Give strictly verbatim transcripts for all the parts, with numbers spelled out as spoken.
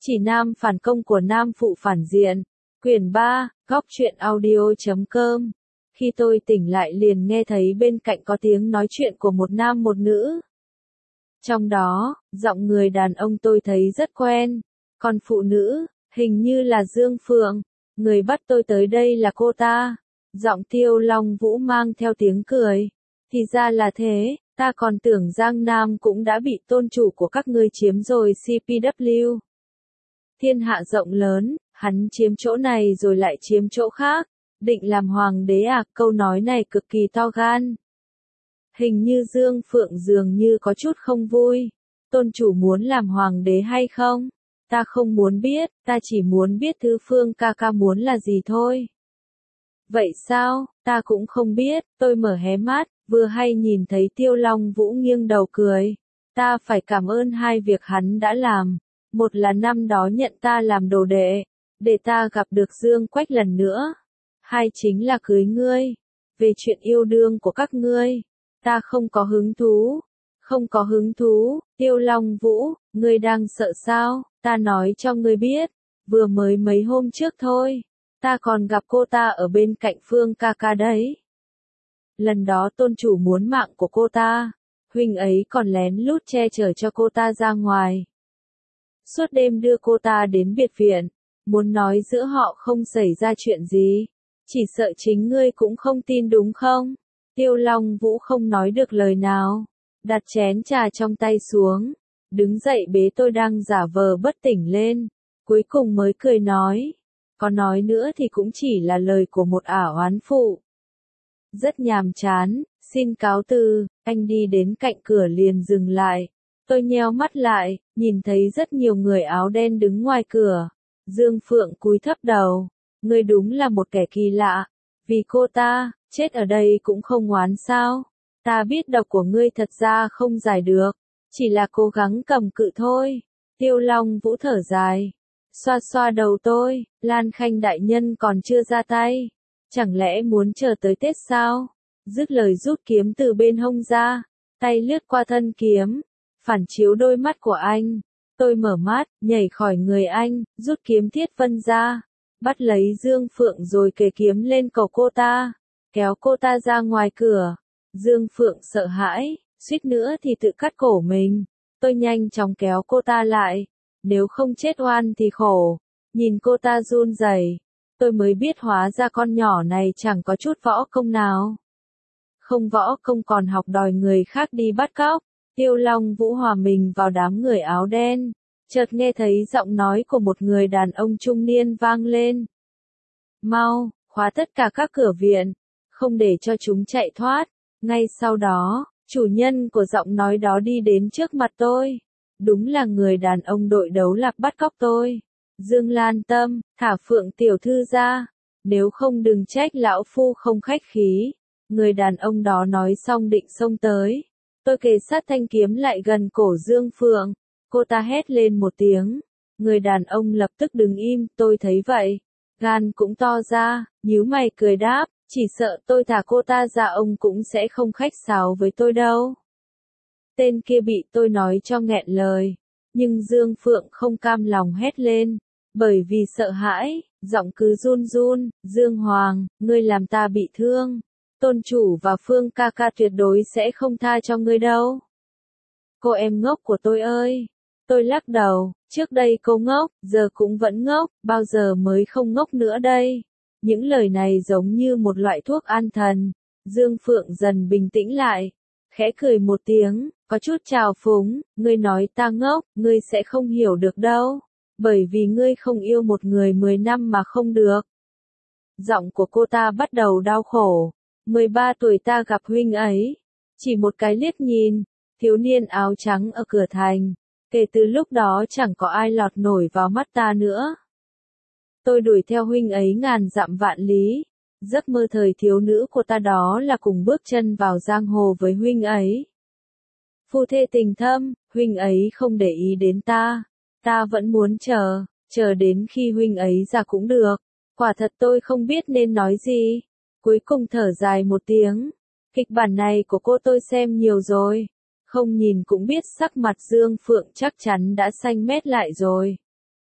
Chỉ nam phản công của nam phụ phản diện. Quyển ba, góc truyện audio chấm com. Khi tôi tỉnh lại liền nghe thấy bên cạnh có tiếng nói chuyện của một nam một nữ. Trong đó, giọng người đàn ông tôi thấy rất quen. Còn phụ nữ, hình như là Dương Phượng. Người bắt tôi tới đây là cô ta. Giọng Tiêu Long Vũ mang theo tiếng cười. Thì ra là thế, ta còn tưởng Giang Nam cũng đã bị tôn chủ của các ngươi chiếm rồi. xê pê vê. Thiên hạ rộng lớn, hắn chiếm chỗ này rồi lại chiếm chỗ khác. Định làm hoàng đế à? Câu nói này cực kỳ to gan. Hình như Dương Phượng dường như có chút không vui. Tôn chủ muốn làm hoàng đế hay không? Ta không muốn biết, ta chỉ muốn biết Thư Phương ca ca muốn là gì thôi. Vậy sao? Ta cũng không biết. Tôi mở hé mắt, vừa hay nhìn thấy Tiêu Long Vũ nghiêng đầu cười. Ta phải cảm ơn hai việc hắn đã làm. Một là năm đó nhận ta làm đồ đệ, để ta gặp được Dương Quách lần nữa. Hai chính là cưới ngươi. Về chuyện yêu đương của các ngươi, ta không có hứng thú. Không có hứng thú. Tiêu Long Vũ, ngươi đang sợ sao? Ta nói cho ngươi biết, vừa mới mấy hôm trước thôi, ta còn gặp cô ta ở bên cạnh Phương ca ca đấy. Lần đó tôn chủ muốn mạng của cô ta, huynh ấy còn lén lút che chở cho cô ta ra ngoài. Suốt đêm đưa cô ta đến biệt viện, muốn nói giữa họ không xảy ra chuyện gì. Chỉ sợ chính ngươi cũng không tin đúng không? Tiêu Long Vũ không nói được lời nào, đặt chén trà trong tay xuống, đứng dậy bế tôi đang giả vờ bất tỉnh lên, cuối cùng mới cười nói. Có nói nữa thì cũng chỉ là lời của một ả oán phụ. Rất nhàm chán, xin cáo từ. Anh đi đến cạnh cửa liền dừng lại. Tôi nheo mắt lại, nhìn thấy rất nhiều người áo đen đứng ngoài cửa. Dương Phượng cúi thấp đầu. Ngươi đúng là một kẻ kỳ lạ. Vì cô ta, chết ở đây cũng không oán sao. Ta biết độc của ngươi thật ra không giải được. Chỉ là cố gắng cầm cự thôi. Tiêu Long Vũ thở dài. Xoa xoa đầu tôi, Lan Khanh đại nhân còn chưa ra tay. Chẳng lẽ muốn chờ tới Tết sao? Dứt lời rút kiếm từ bên hông ra. Tay lướt qua thân kiếm. Phản chiếu đôi mắt của anh. Tôi mở mắt, nhảy khỏi người anh, rút kiếm Thiết Vân ra. Bắt lấy Dương Phượng rồi kề kiếm lên cổ cô ta. Kéo cô ta ra ngoài cửa. Dương Phượng sợ hãi, suýt nữa thì tự cắt cổ mình. Tôi nhanh chóng kéo cô ta lại. Nếu không chết oan thì khổ. Nhìn cô ta run rẩy, tôi mới biết hóa ra con nhỏ này chẳng có chút võ công nào. Không võ công còn học đòi người khác đi bắt cóc. Tiêu Long Vũ hòa mình vào đám người áo đen. Chợt nghe thấy giọng nói của một người đàn ông trung niên vang lên. Mau, khóa tất cả các cửa viện, không để cho chúng chạy thoát. Ngay sau đó, chủ nhân của giọng nói đó đi đến trước mặt tôi. Đúng là người đàn ông đội đấu lạc bắt cóc tôi. Dương Lan Tâm, thả Phượng tiểu thư ra. Nếu không đừng trách lão phu không khách khí. Người đàn ông đó nói xong định xông tới. Tôi kề sát thanh kiếm lại gần cổ Dương Phượng. Cô ta hét lên một tiếng. Người đàn ông lập tức đứng im, tôi thấy vậy. Gan cũng to ra, nhíu mày cười đáp. Chỉ sợ tôi thả cô ta ra ông cũng sẽ không khách sáo với tôi đâu. Tên kia bị tôi nói cho nghẹn lời. Nhưng Dương Phượng không cam lòng hét lên. Bởi vì sợ hãi, giọng cứ run run. Dương Hoàng, ngươi làm ta bị thương. Tôn chủ và Phương ca ca tuyệt đối sẽ không tha cho ngươi đâu. Cô em ngốc của tôi ơi. Tôi lắc đầu, trước đây cô ngốc, giờ cũng vẫn ngốc, bao giờ mới không ngốc nữa đây. Những lời này giống như một loại thuốc an thần. Dương Phượng dần bình tĩnh lại. Khẽ cười một tiếng, có chút trào phúng, ngươi nói ta ngốc, ngươi sẽ không hiểu được đâu. Bởi vì ngươi không yêu một người mười năm mà không được. Giọng của cô ta bắt đầu đau khổ. mười ba tuổi ta gặp huynh ấy. Chỉ một cái liếc nhìn, thiếu niên áo trắng ở cửa thành. Kể từ lúc đó chẳng có ai lọt nổi vào mắt ta nữa. Tôi đuổi theo huynh ấy ngàn dặm vạn lý. Giấc mơ thời thiếu nữ của ta đó là cùng bước chân vào giang hồ với huynh ấy. Phu thê tình thâm, huynh ấy không để ý đến ta. Ta vẫn muốn chờ, chờ đến khi huynh ấy ra cũng được. Quả thật tôi không biết nên nói gì. Cuối cùng thở dài một tiếng. Kịch bản này của cô tôi xem nhiều rồi. Không nhìn cũng biết sắc mặt Dương Phượng chắc chắn đã xanh mét lại rồi.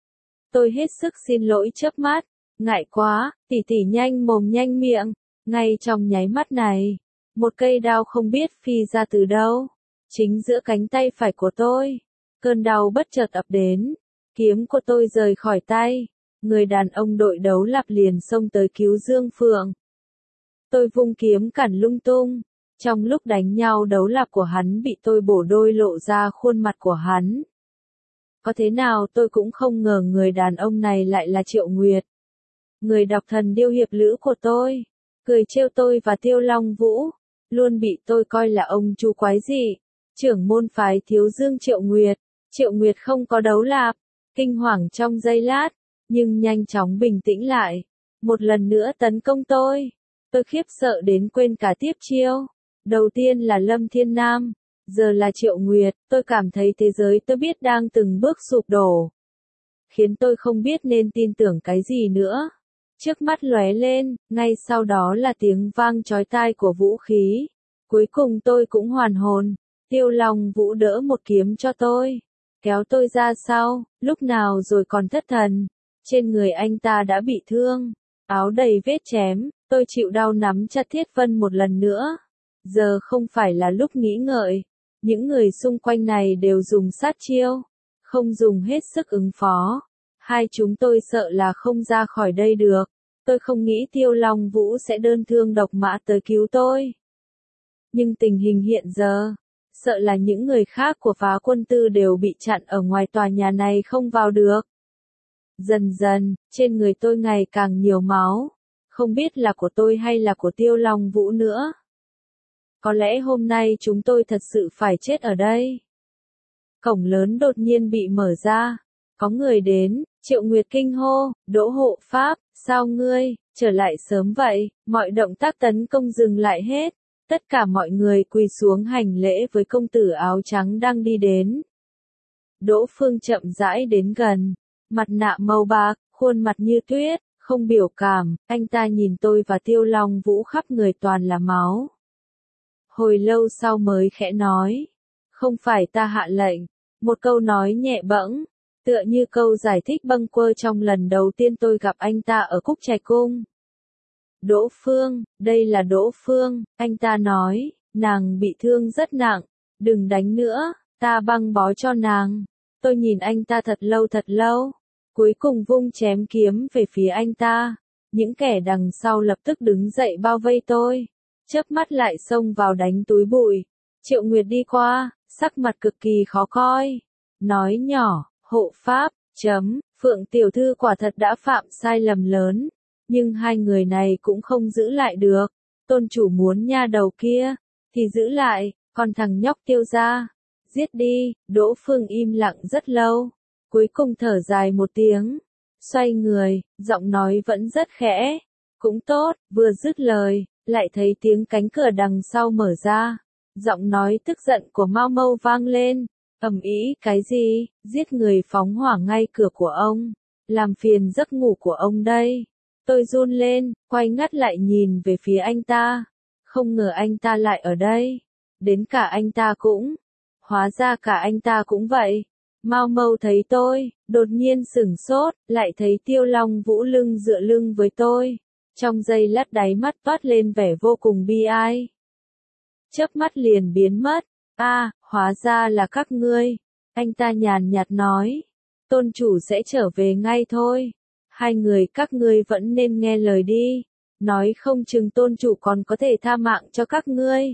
Tôi hết sức xin lỗi chớp mắt. Ngại quá, tỷ tỷ nhanh mồm nhanh miệng. Ngay trong nháy mắt này, một cây đao không biết phi ra từ đâu. Chính giữa cánh tay phải của tôi. Cơn đau bất chợt ập đến. Kiếm của tôi rời khỏi tay. Người đàn ông đội đấu lạp liền xông tới cứu Dương Phượng. Tôi vung kiếm cản lung tung. Trong lúc đánh nhau đấu lạp của hắn bị tôi bổ đôi lộ ra khuôn mặt của hắn. Có thế nào tôi cũng không ngờ người đàn ông này lại là Triệu Nguyệt. Người đọc thần điêu hiệp lữ của tôi. Cười trêu tôi và Tiêu Long Vũ. Luôn bị tôi coi là ông chú quái dị. Trưởng môn phái Thiếu Dương Triệu Nguyệt. Triệu Nguyệt không có đấu lạp. Kinh hoàng trong giây lát. Nhưng nhanh chóng bình tĩnh lại. Một lần nữa tấn công tôi. Tôi khiếp sợ đến quên cả tiếp chiêu. Đầu tiên là Lâm Thiên Nam. Giờ là Triệu Nguyệt. Tôi cảm thấy thế giới tôi biết đang từng bước sụp đổ. Khiến tôi không biết nên tin tưởng cái gì nữa. Trước mắt lóe lên, ngay sau đó là tiếng vang chói tai của vũ khí. Cuối cùng tôi cũng hoàn hồn. Tiêu Long Vũ đỡ một kiếm cho tôi. Kéo tôi ra sau, lúc nào rồi còn thất thần. Trên người anh ta đã bị thương. Áo đầy vết chém, tôi chịu đau nắm chặt Thiết Vân một lần nữa. Giờ không phải là lúc nghĩ ngợi. Những người xung quanh này đều dùng sát chiêu. Không dùng hết sức ứng phó. Hai chúng tôi sợ là không ra khỏi đây được. Tôi không nghĩ Tiêu Long Vũ sẽ đơn thương độc mã tới cứu tôi. Nhưng tình hình hiện giờ, sợ là những người khác của Phá Quân Tư đều bị chặn ở ngoài tòa nhà này không vào được. Dần dần, trên người tôi ngày càng nhiều máu. Không biết là của tôi hay là của Tiêu Long Vũ nữa. Có lẽ hôm nay chúng tôi thật sự phải chết ở đây. Cổng lớn đột nhiên bị mở ra. Có người đến, Triệu Nguyệt kinh hô, Đỗ hộ pháp, sao ngươi, trở lại sớm vậy, mọi động tác tấn công dừng lại hết. Tất cả mọi người quỳ xuống hành lễ với công tử áo trắng đang đi đến. Đỗ Phương chậm rãi đến gần, mặt nạ màu bạc, khuôn mặt như tuyết, không biểu cảm, anh ta nhìn tôi và Tiêu Long Vũ khắp người toàn là máu. Hồi lâu sau mới khẽ nói, không phải ta hạ lệnh, một câu nói nhẹ bẫng, tựa như câu giải thích bâng quơ trong lần đầu tiên tôi gặp anh ta ở Cúc Trạch Cung. Đỗ Phương, đây là Đỗ Phương, anh ta nói, nàng bị thương rất nặng, đừng đánh nữa, ta băng bó cho nàng. Tôi nhìn anh ta thật lâu thật lâu, cuối cùng vung chém kiếm về phía anh ta. Những kẻ đằng sau lập tức đứng dậy bao vây tôi, chớp mắt lại xông vào đánh túi bụi. Triệu Nguyệt đi qua, sắc mặt cực kỳ khó coi, nói nhỏ, hộ pháp, chấm, Phượng tiểu thư quả thật đã phạm sai lầm lớn. Nhưng hai người này cũng không giữ lại được. Tôn chủ muốn nha đầu kia, thì giữ lại, còn thằng nhóc Tiêu gia, giết đi. Đỗ Phương im lặng rất lâu, cuối cùng thở dài một tiếng, xoay người, giọng nói vẫn rất khẽ. Cũng tốt, vừa dứt lời, lại thấy tiếng cánh cửa đằng sau mở ra. Giọng nói tức giận của Mao Mâu vang lên, ầm ĩ, cái gì, giết người phóng hỏa ngay cửa của ông, làm phiền giấc ngủ của ông đây. Tôi run lên, quay ngắt lại nhìn về phía anh ta. Không ngờ anh ta lại ở đây. Đến cả anh ta cũng. Hóa ra cả anh ta cũng vậy. Mao Mâu thấy tôi, đột nhiên sửng sốt, lại thấy Tiêu Long Vũ lưng dựa lưng với tôi. Trong giây lát đáy mắt toát lên vẻ vô cùng bi ai. Chớp mắt liền biến mất. A, à, hóa ra là các ngươi. Anh ta nhàn nhạt nói. Tôn chủ sẽ trở về ngay thôi. Hai người các ngươi vẫn nên nghe lời đi. Nói không chừng tôn chủ còn có thể tha mạng cho các ngươi.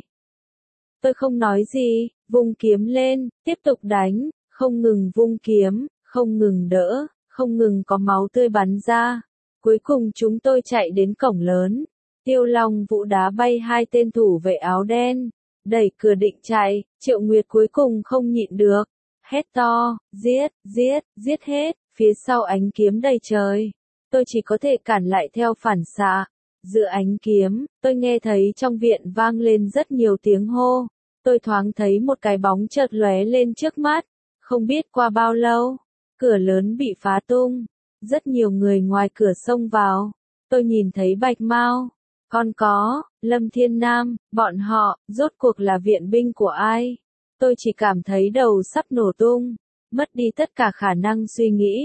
Tôi không nói gì, vung kiếm lên, tiếp tục đánh, không ngừng vung kiếm, không ngừng đỡ, không ngừng có máu tươi bắn ra. Cuối cùng chúng tôi chạy đến cổng lớn. Tiêu Long Vũ đá bay hai tên thủ vệ áo đen. Đẩy cửa định chạy, Triệu Nguyệt cuối cùng không nhịn được. Hét to, giết, giết, giết hết, phía sau ánh kiếm đầy trời. Tôi chỉ có thể cản lại theo phản xạ. Giữa ánh kiếm, tôi nghe thấy trong viện vang lên rất nhiều tiếng hô. Tôi thoáng thấy một cái bóng chợt lóe lên trước mắt. Không biết qua bao lâu, cửa lớn bị phá tung. Rất nhiều người ngoài cửa xông vào. Tôi nhìn thấy Bạch Mao, còn có Lâm Thiên Nam, bọn họ, rốt cuộc là viện binh của ai? Tôi chỉ cảm thấy đầu sắp nổ tung, mất đi tất cả khả năng suy nghĩ.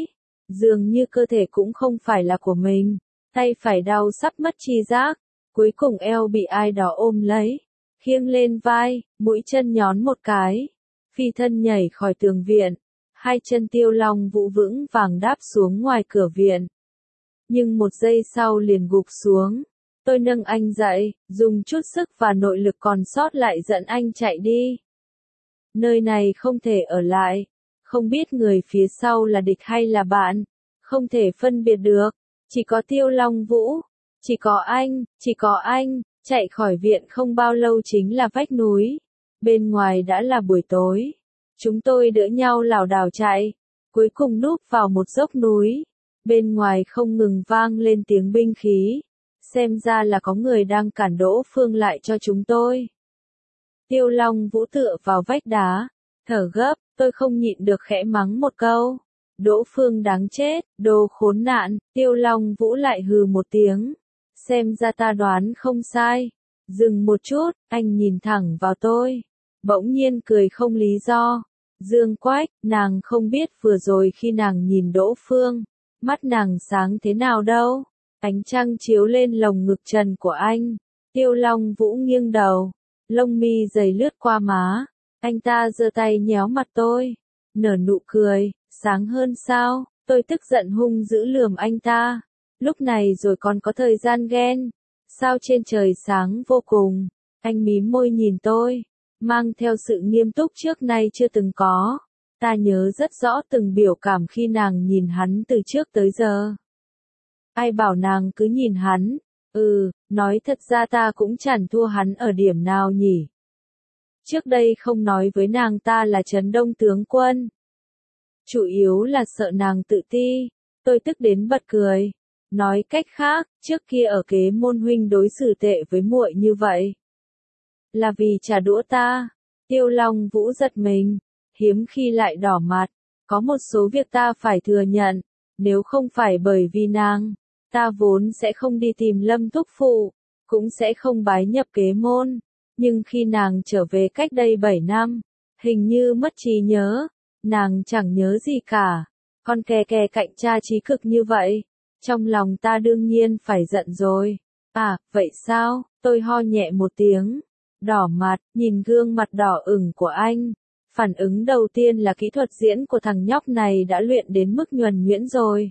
Dường như cơ thể cũng không phải là của mình, tay phải đau sắp mất tri giác, cuối cùng eo bị ai đó ôm lấy, khiêng lên vai, mũi chân nhón một cái, phi thân nhảy khỏi tường viện, hai chân Tiêu Long Vũ vững vàng đáp xuống ngoài cửa viện. Nhưng một giây sau liền gục xuống. Tôi nâng anh dậy, dùng chút sức và nội lực còn sót lại dẫn anh chạy đi. Nơi này không thể ở lại, không biết người phía sau là địch hay là bạn, không thể phân biệt được, chỉ có Tiêu Long Vũ, chỉ có anh, chỉ có anh, chạy khỏi viện không bao lâu chính là vách núi, bên ngoài đã là buổi tối. Chúng tôi đỡ nhau lảo đảo chạy, cuối cùng núp vào một dốc núi, bên ngoài không ngừng vang lên tiếng binh khí. Xem ra là có người đang cản Đỗ Phương lại cho chúng tôi. Tiêu Long Vũ tựa vào vách đá, thở gấp, tôi không nhịn được khẽ mắng một câu. Đỗ Phương đáng chết, đồ khốn nạn, Tiêu Long Vũ lại hừ một tiếng. Xem ra ta đoán không sai. Dừng một chút, anh nhìn thẳng vào tôi. Bỗng nhiên cười không lý do. Dương Quách, nàng không biết vừa rồi khi nàng nhìn Đỗ Phương, mắt nàng sáng thế nào đâu. Ánh trăng chiếu lên lồng ngực trần của anh. Tiêu Long Vũ nghiêng đầu, lông mi dày lướt qua má. Anh ta giơ tay nhéo mặt tôi, nở nụ cười, sáng hơn sao? Tôi tức giận hung dữ lườm anh ta. Lúc này rồi còn có thời gian ghen. Sao trên trời sáng vô cùng. Anh mím môi nhìn tôi, mang theo sự nghiêm túc trước nay chưa từng có. Ta nhớ rất rõ từng biểu cảm khi nàng nhìn hắn từ trước tới giờ. Ai bảo nàng cứ nhìn hắn, ừ, nói thật ra ta cũng chẳng thua hắn ở điểm nào nhỉ. Trước đây không nói với nàng ta là Trấn Đông tướng quân. Chủ yếu là sợ nàng tự ti, tôi tức đến bật cười. Nói cách khác, trước kia ở Kế Môn huynh đối xử tệ với muội như vậy. Là vì trả đũa ta. Tiêu Long Vũ giật mình, hiếm khi lại đỏ mặt. Có một số việc ta phải thừa nhận, nếu không phải bởi vì nàng, ta vốn sẽ không đi tìm Lâm Thúc Phụ, cũng sẽ không bái nhập Kế Môn. Nhưng khi nàng trở về cách đây bảy năm, hình như mất trí nhớ, nàng chẳng nhớ gì cả. Con kè kè cạnh cha trí cực như vậy, trong lòng ta đương nhiên phải giận rồi. À, vậy sao? Tôi ho nhẹ một tiếng, đỏ mặt, nhìn gương mặt đỏ ửng của anh. Phản ứng đầu tiên là kỹ thuật diễn của thằng nhóc này đã luyện đến mức nhuần nhuyễn rồi.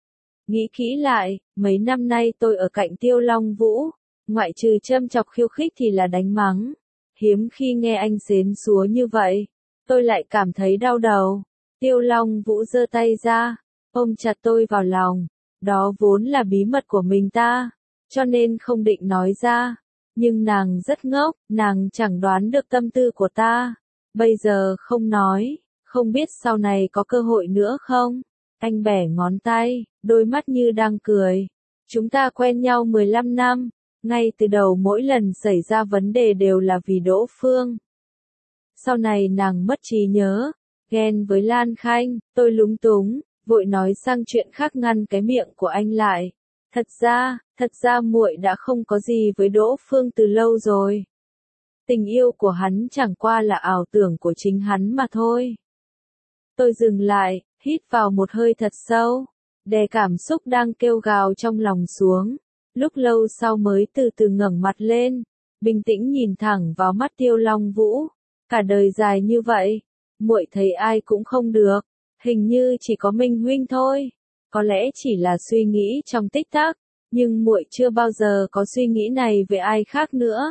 Nghĩ kỹ lại, mấy năm nay tôi ở cạnh Tiêu Long Vũ, ngoại trừ châm chọc khiêu khích thì là đánh mắng. Hiếm khi nghe anh xến xúa như vậy, tôi lại cảm thấy đau đầu. Tiêu Long Vũ giơ tay ra, ôm chặt tôi vào lòng. Đó vốn là bí mật của mình ta, cho nên không định nói ra. Nhưng nàng rất ngốc, nàng chẳng đoán được tâm tư của ta. Bây giờ không nói, không biết sau này có cơ hội nữa không? Anh bẻ ngón tay, đôi mắt như đang cười. Chúng ta quen nhau mười lăm năm, ngay từ đầu mỗi lần xảy ra vấn đề đều là vì Đỗ Phương. Sau này nàng mất trí nhớ, ghen với Lan Khanh, tôi lúng túng, vội nói sang chuyện khác ngăn cái miệng của anh lại. Thật ra, thật ra muội đã không có gì với Đỗ Phương từ lâu rồi. Tình yêu của hắn chẳng qua là ảo tưởng của chính hắn mà thôi. Tôi dừng lại, hít vào một hơi thật sâu, đè cảm xúc đang kêu gào trong lòng xuống. Lúc lâu sau mới từ từ ngẩng mặt lên, bình tĩnh nhìn thẳng vào mắt Tiêu Long Vũ. Cả đời dài như vậy, muội thấy ai cũng không được, hình như chỉ có Minh huynh thôi. Có lẽ chỉ là suy nghĩ trong tích tắc, nhưng muội chưa bao giờ có suy nghĩ này về ai khác nữa.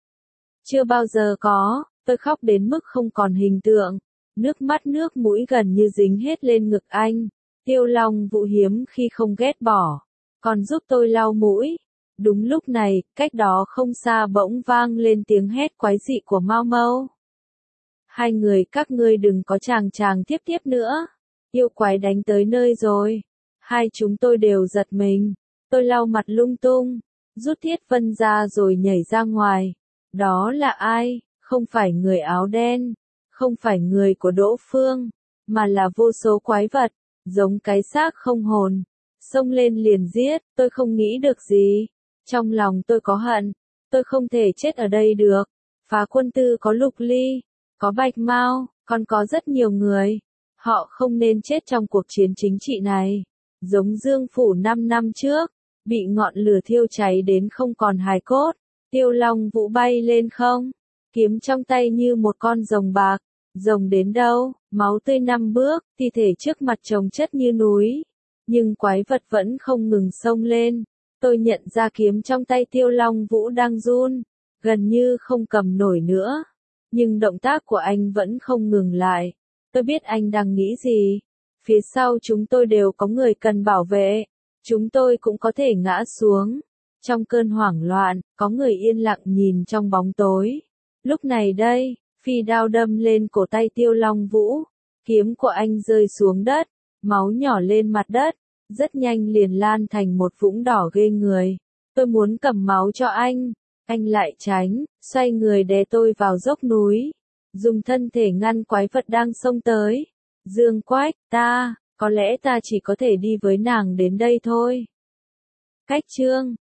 Chưa bao giờ có, tôi khóc đến mức không còn hình tượng, nước mắt nước mũi gần như dính hết lên ngực anh. Tiêu Long Vũ hiếm khi không ghét bỏ, còn giúp tôi lau mũi. Đúng lúc này, cách đó không xa bỗng vang lên tiếng hét quái dị của Mao Mâu. Hai người các ngươi đừng có chàng chàng tiếp tiếp nữa, yêu quái đánh tới nơi rồi. Hai chúng tôi đều giật mình, tôi lau mặt lung tung, rút Thiết Vân ra rồi nhảy ra ngoài. Đó là ai? Không phải người áo đen, không phải người của Đỗ Phương, mà là vô số quái vật, giống cái xác không hồn. Xông lên liền giết, tôi không nghĩ được gì. Trong lòng tôi có hận, tôi không thể chết ở đây được. Phá Quân Tư có Lục Ly, có Bạch Mao, còn có rất nhiều người. Họ không nên chết trong cuộc chiến chính trị này. Giống Dương Phủ năm năm trước, bị ngọn lửa thiêu cháy đến không còn hài cốt. Tiêu Long Vũ bay lên không, kiếm trong tay như một con rồng bạc. Rồng đến đâu, máu tươi năm bước, thi thể trước mặt chồng chất như núi. Nhưng quái vật vẫn không ngừng xông lên. Tôi nhận ra kiếm trong tay Tiêu Long Vũ đang run, gần như không cầm nổi nữa. Nhưng động tác của anh vẫn không ngừng lại. Tôi biết anh đang nghĩ gì. Phía sau chúng tôi đều có người cần bảo vệ. Chúng tôi cũng có thể ngã xuống. Trong cơn hoảng loạn, có người yên lặng nhìn trong bóng tối. Lúc này đây, phi đao đâm lên cổ tay Tiêu Long Vũ. Kiếm của anh rơi xuống đất, máu nhỏ lên mặt đất, rất nhanh liền lan thành một vũng đỏ ghê người. Tôi muốn cầm máu cho anh, anh lại tránh, xoay người đè tôi vào dốc núi, dùng thân thể ngăn quái vật đang xông tới. Dương Quách, ta, có lẽ ta chỉ có thể đi với nàng đến đây thôi. Cách chương